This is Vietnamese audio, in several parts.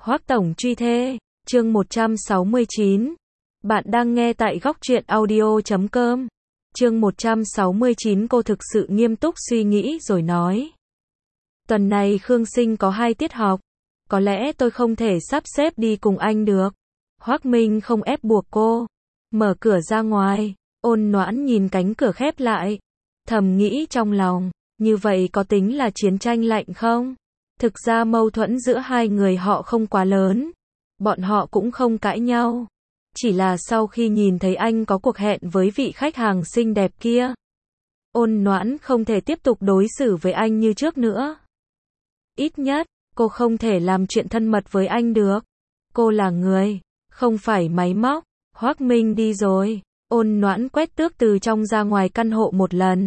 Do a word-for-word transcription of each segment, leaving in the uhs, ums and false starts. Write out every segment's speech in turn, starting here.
Hoắc Tổng truy thê, chương một trăm sáu mươi chín. Bạn đang nghe tại góc truyện audio chấm com. Chương một trăm sáu mươi chín. Cô thực sự nghiêm túc suy nghĩ rồi nói. Tuần này Khương Sinh có hai tiết học. Có lẽ tôi không thể sắp xếp đi cùng anh được. Hoắc Minh không ép buộc cô. Mở cửa ra ngoài. Ôn Noãn nhìn cánh cửa khép lại. Thầm nghĩ trong lòng. Như vậy có tính là chiến tranh lạnh không? Thực ra mâu thuẫn giữa hai người họ không quá lớn. Bọn họ cũng không cãi nhau. Chỉ là sau khi nhìn thấy anh có cuộc hẹn với vị khách hàng xinh đẹp kia. Ôn Noãn không thể tiếp tục đối xử với anh như trước nữa. Ít nhất, cô không thể làm chuyện thân mật với anh được. Cô là người, không phải máy móc. Hoắc Minh đi rồi. Ôn Noãn quét tước từ trong ra ngoài căn hộ một lần.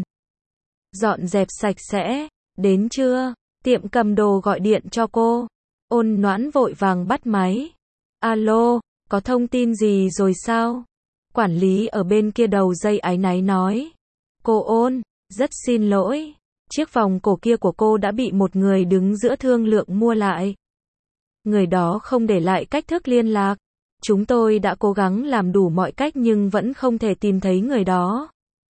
Dọn dẹp sạch sẽ. Đến trưa, tiệm cầm đồ gọi điện cho cô. Ôn Noãn vội vàng bắt máy. Alo, có thông tin gì rồi sao? Quản lý ở bên kia đầu dây áy náy nói. Cô Ôn, rất xin lỗi. Chiếc vòng cổ kia của cô đã bị một người đứng giữa thương lượng mua lại. Người đó không để lại cách thức liên lạc. Chúng tôi đã cố gắng làm đủ mọi cách nhưng vẫn không thể tìm thấy người đó.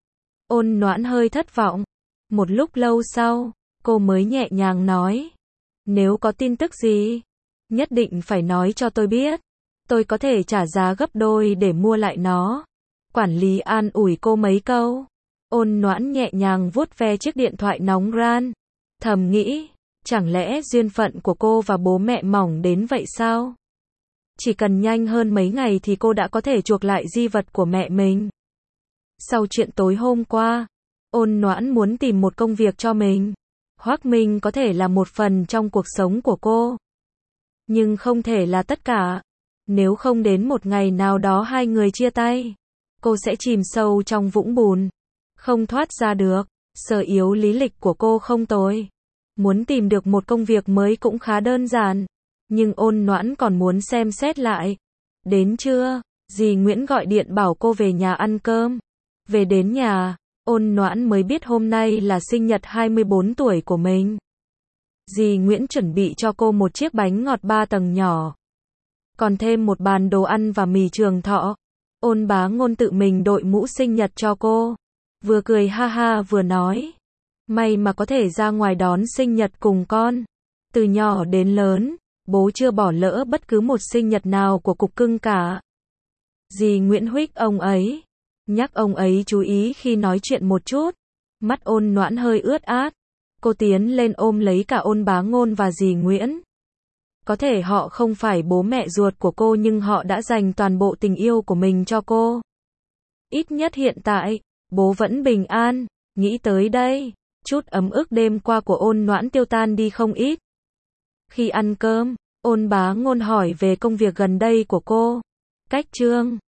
Ôn Noãn hơi thất vọng. Một lúc lâu sau, cô mới nhẹ nhàng nói. Nếu có tin tức gì, nhất định phải nói cho tôi biết. Tôi có thể trả giá gấp đôi để mua lại nó. Quản lý an ủi cô mấy câu. Ôn Noãn nhẹ nhàng vuốt ve chiếc điện thoại nóng ran. Thầm nghĩ, chẳng lẽ duyên phận của cô và bố mẹ mỏng đến vậy sao? Chỉ cần nhanh hơn mấy ngày thì cô đã có thể chuộc lại di vật của mẹ mình. Sau chuyện tối hôm qua, Ôn Noãn muốn tìm một công việc cho mình. Hoắc Minh có thể là một phần trong cuộc sống của cô. Nhưng không thể là tất cả. Nếu không đến một ngày nào đó hai người chia tay, cô sẽ chìm sâu trong vũng bùn. Không thoát ra được. Sở yếu lý lịch của cô không tồi. Muốn tìm được một công việc mới cũng khá đơn giản. Nhưng Ôn Noãn còn muốn xem xét lại. Đến trưa, dì Nguyễn gọi điện bảo cô về nhà ăn cơm. Về đến nhà, Ôn Noãn mới biết hôm nay là sinh nhật hai mươi bốn tuổi của mình. Dì Nguyễn chuẩn bị cho cô một chiếc bánh ngọt ba tầng nhỏ. Còn thêm một bàn đồ ăn và mì Trường Thọ. Ôn Bá Ngôn tự mình đội mũ sinh nhật cho cô. Vừa cười ha ha vừa nói. May mà có thể ra ngoài đón sinh nhật cùng con. Từ nhỏ đến lớn, bố chưa bỏ lỡ bất cứ một sinh nhật nào của cục cưng cả. Dì Nguyễn huých ông ấy. Nhắc ông ấy chú ý khi nói chuyện một chút. Mắt Ôn Noãn hơi ướt át. Cô tiến lên ôm lấy cả Ôn Bá Ngôn và dì Nguyễn. Có thể họ không phải bố mẹ ruột của cô nhưng họ đã dành toàn bộ tình yêu của mình cho cô. Ít nhất hiện tại, bố vẫn bình an. Nghĩ tới đây, chút ấm ức đêm qua của Ôn Noãn tiêu tan đi không ít. Khi ăn cơm, Ôn Bá Ngôn hỏi về công việc gần đây của cô. Cách Trương,